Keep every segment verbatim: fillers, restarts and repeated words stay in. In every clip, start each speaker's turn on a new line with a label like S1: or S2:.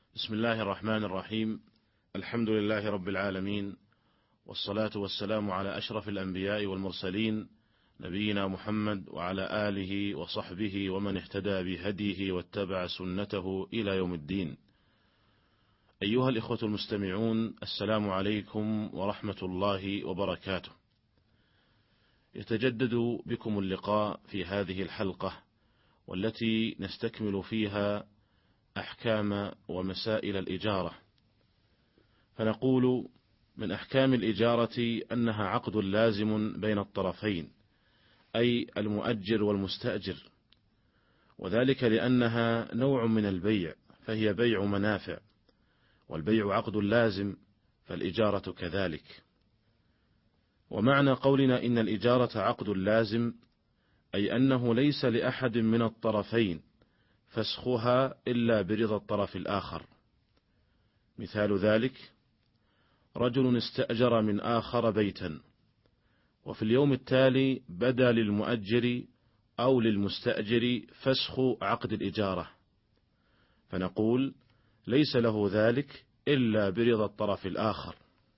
S1: بسم الله الرحمن الرحيم. الحمد لله رب العالمين، والصلاة والسلام على أشرف الأنبياء والمرسلين، نبينا محمد وعلى آله وصحبه ومن اهتدى بهديه واتبع سنته إلى يوم الدين. أيها الإخوة المستمعون، السلام عليكم ورحمة الله وبركاته. يتجدد بكم اللقاء في هذه الحلقة، والتي نستكمل فيها أحكام ومسائل الإجارة. فنقول: من أحكام الإجارة أنها عقد لازم بين الطرفين، أي المؤجر والمستأجر، وذلك لأنها نوع من البيع، فهي بيع منافع، والبيع عقد لازم، فالإجارة كذلك. ومعنى قولنا إن الإجارة عقد لازم أي أنه ليس لأحد من الطرفين فسخها إلا برضا الطرف الآخر. مثال ذلك: رجل استأجر من آخر بيتا، وفي اليوم التالي بدا للمؤجر أو للمستأجر فسخ عقد الإجارة، فنقول: ليس له ذلك إلا برضا الطرف الآخر.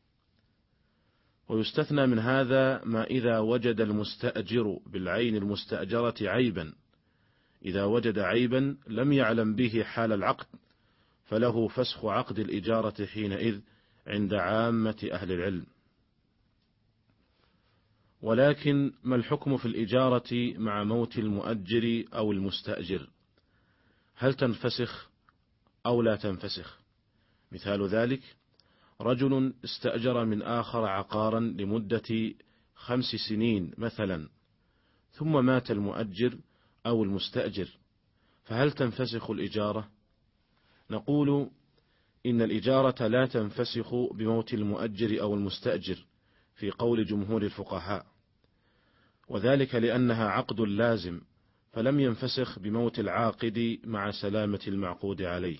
S1: ويستثنى من هذا ما إذا وجد المستأجر بالعين المستأجرة عيبا، إذا وجد عيبا لم يعلم به حال العقد، فله فسخ عقد الإجارة حينئذ عند عامة أهل العلم. ولكن ما الحكم في الإجارة مع موت المؤجر أو المستأجر؟ هل تنفسخ أو لا تنفسخ؟ مثال ذلك: رجل استأجر من آخر عقارا لمدة خمس سنين مثلا، ثم مات المؤجر أو المستأجر، فهل تنفسخ الإجارة؟ نقول: إن الإجارة لا تنفسخ بموت المؤجر أو المستأجر في قول جمهور الفقهاء، وذلك لأنها عقد لازم، فلم ينفسخ بموت العاقد مع سلامة المعقود عليه.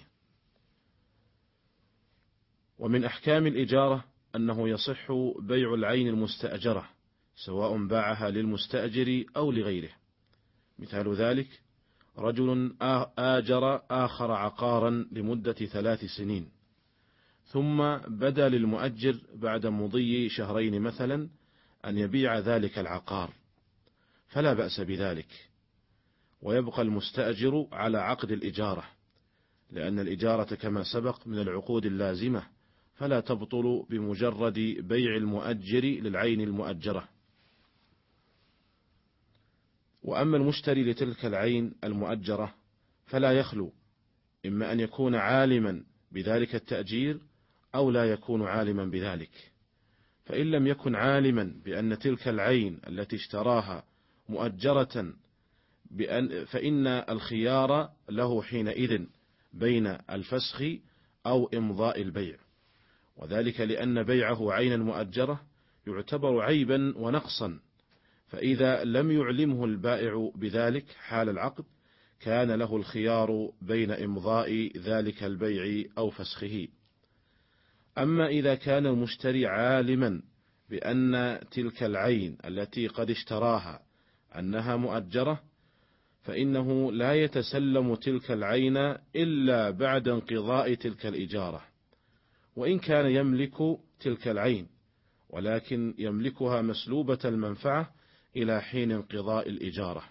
S1: ومن أحكام الإجارة أنه يصح بيع العين المستأجرة، سواء باعها للمستأجر أو لغيره. مثال ذلك: رجل آجر آخر عقارا لمدة ثلاث سنين، ثم بدا للمؤجر بعد مضي شهرين مثلا أن يبيع ذلك العقار، فلا بأس بذلك، ويبقى المستأجر على عقد الإجارة، لأن الإجارة كما سبق من العقود اللازمة، فلا تبطل بمجرد بيع المؤجر للعين المؤجرة. وأما المشتري لتلك العين المؤجرة فلا يخلو إما أن يكون عالما بذلك التأجير أو لا يكون عالما بذلك. فإن لم يكن عالما بأن تلك العين التي اشتراها مؤجرة بأن فإن الخيار له حينئذ بين الفسخ أو إمضاء البيع، وذلك لأن بيعه عينا مؤجرة يعتبر عيبا ونقصا، فإذا لم يعلمه البائع بذلك حال العقد كان له الخيار بين إمضاء ذلك البيع أو فسخه. أما إذا كان المشتري عالما بأن تلك العين التي قد اشتراها أنها مؤجرة، فإنه لا يتسلم تلك العين إلا بعد انقضاء تلك الإجارة، وإن كان يملك تلك العين، ولكن يملكها مسلوبة المنفعة إلى حين انقضاء الإجارة.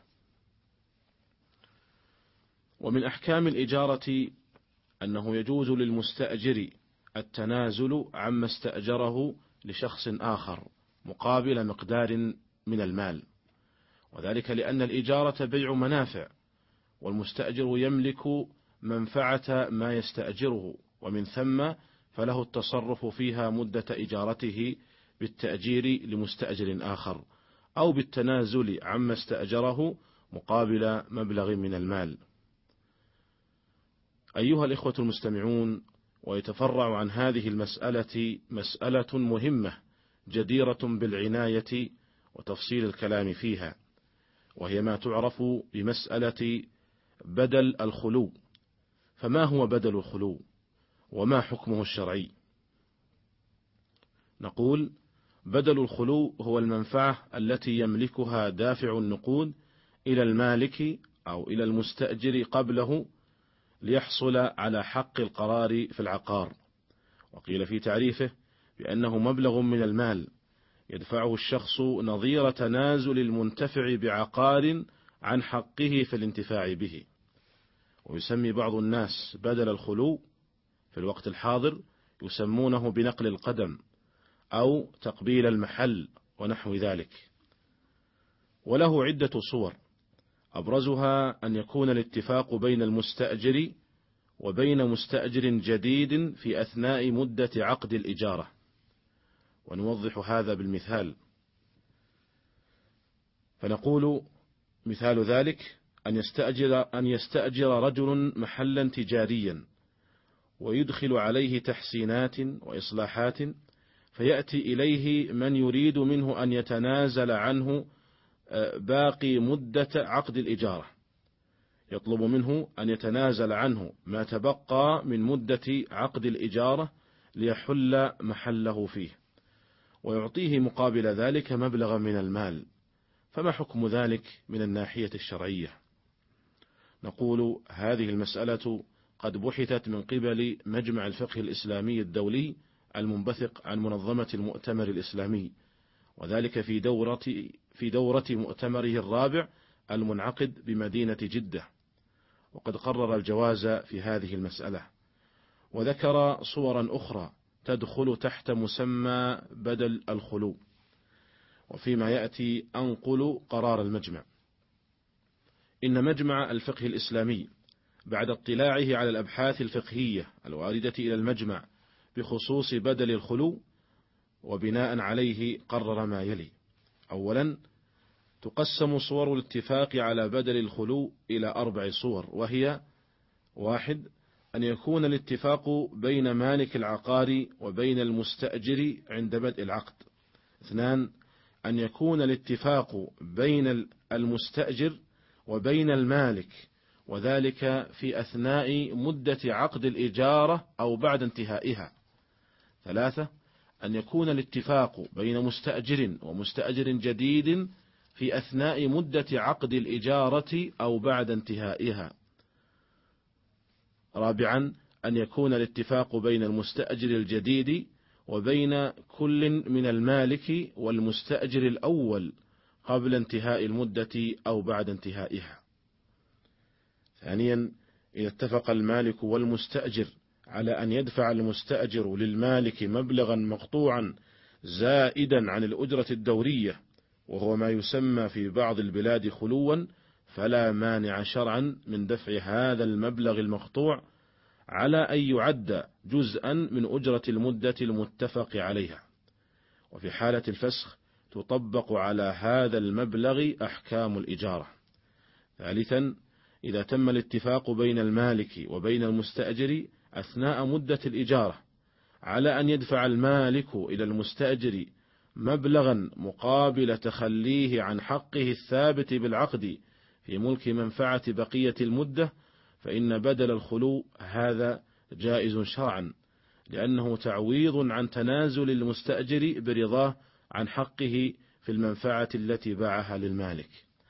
S1: ومن أحكام الإجارة أنه يجوز للمستأجر التنازل عما استأجره لشخص آخر مقابل مقدار من المال، وذلك لأن الإجارة بيع منافع، والمستأجر يملك منفعة ما يستأجره، ومن ثم فله التصرف فيها مدة إجارته بالتأجير لمستأجر آخر، أو بالتنازل عما استأجره مقابل مبلغ من المال. أيها الإخوة المستمعون، ويتفرع عن هذه المسألة مسألة مهمة جديرة بالعناية وتفصيل الكلام فيها، وهي ما تعرف بمسألة بدل الخلو. فما هو بدل الخلو؟ وما حكمه الشرعي؟ نقول: بدل الخلو هو المنفعة التي يملكها دافع النقود إلى المالك أو إلى المستأجر قبله ليحصل على حق القرار في العقار. وقيل في تعريفه بأنه مبلغ من المال يدفعه الشخص نظير تنازل المنتفع بعقار عن حقه في الانتفاع به. ويسمي بعض الناس بدل الخلو في الوقت الحاضر يسمونه بنقل القدم أو تقبيل المحل ونحو ذلك. وله عدة صور، أبرزها أن يكون الاتفاق بين المستأجر وبين مستأجر جديد في أثناء مدة عقد الإجارة. ونوضح هذا بالمثال، فنقول مثال ذلك أن يستأجر, أن يستأجر رجل محلا تجاريا ويدخل عليه تحسينات وإصلاحات، فيأتي إليه من يريد منه أن يتنازل عنه باقي مدة عقد الإجارة، يطلب منه أن يتنازل عنه ما تبقى من مدة عقد الإجارة ليحل محله فيه، ويعطيه مقابل ذلك مبلغا من المال. فما حكم ذلك من الناحية الشرعية؟ نقول هذه المسألة قد بحثت من قبل مجمع الفقه الإسلامي الدولي المنبثق عن منظمة المؤتمر الإسلامي، وذلك في دورة في دورة مؤتمره الرابع المنعقد بمدينة جدة، وقد قرر الجواز في هذه المسألة، وذكر صورا أخرى تدخل تحت مسمى بدل الخلو. وفيما يأتي أنقل قرار المجمع. إن مجمع الفقه الإسلامي بعد اطلاعه على الأبحاث الفقهية الواردة إلى المجمع بخصوص بدل الخلو وبناء عليه قرر ما يلي: أولا، تقسم صور الاتفاق على بدل الخلو إلى أربع صور، وهي: واحد، أن يكون الاتفاق بين مالك العقار وبين المستأجر عند بدء العقد. اثنان، أن يكون الاتفاق بين المستأجر وبين المالك، وذلك في أثناء مدة عقد الإجارة أو بعد انتهائها. ثلاثة، أن يكون الاتفاق بين مستأجر ومستأجر جديد في أثناء مدة عقد الإجارة أو بعد انتهائها. رابعا، أن يكون الاتفاق بين المستأجر الجديد وبين كل من المالك والمستأجر الأول قبل انتهاء المدة أو بعد انتهائها. ثانيا، إذا اتفق المالك والمستأجر على أن يدفع المستأجر للمالك مبلغا مقطوعا زائدا عن الأجرة الدورية، وهو ما يسمى في بعض البلاد خلوا، فلا مانع شرعا من دفع هذا المبلغ المقطوع على أن يعد جزءا من أجرة المدة المتفق عليها. وفي حالة الفسخ تطبق على هذا المبلغ أحكام الإجارة. ثالثا، إذا تم الاتفاق بين المالك وبين المستأجر أثناء مدة الإجارة على أن يدفع المالك إلى المستأجر مبلغا مقابل تخليه عن حقه الثابت بالعقد في ملك منفعة بقية المدة، فإن بدل الخلو هذا جائز شرعا، لأنه تعويض عن تنازل المستأجر برضاه عن حقه في المنفعة التي باعها للمالك.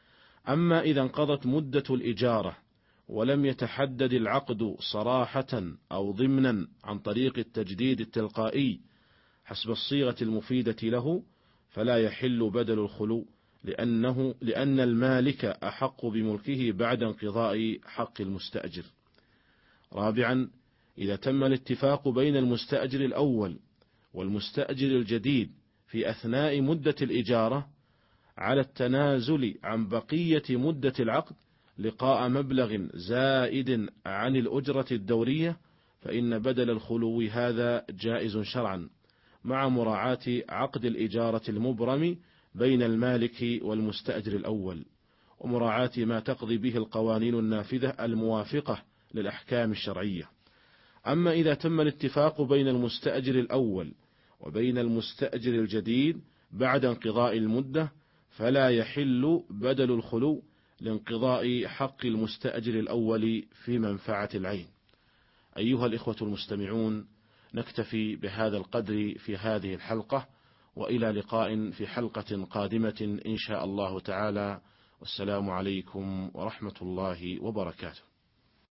S1: أما إذا انقضت مدة الإجارة ولم يتحدد العقد صراحة أو ضمنا عن طريق التجديد التلقائي حسب الصيغة المفيدة له، فلا يحل بدل الخلو، لأنه لأن المالك أحق بملكه بعد انقضاء حق المستأجر. رابعا، إذا تم الاتفاق بين المستأجر الأول والمستأجر الجديد في أثناء مدة الإجارة على التنازل عن بقية مدة العقد لقاء مبلغ زائد عن الأجرة الدورية، فإن بدل الخلو هذا جائز شرعا، مع مراعاة عقد الإجارة المبرم بين المالك والمستأجر الأول، ومراعاة ما تقضي به القوانين النافذة الموافقة للأحكام الشرعية. أما إذا تم الاتفاق بين المستأجر الأول وبين المستأجر الجديد بعد انقضاء المدة، فلا يحل بدل الخلو لانقضاء حق المستأجر الأول في منفعة العين. أيها الإخوة المستمعون، نكتفي بهذا القدر في هذه الحلقة، وإلى لقاء في حلقة قادمة إن شاء الله تعالى، والسلام عليكم ورحمة الله وبركاته.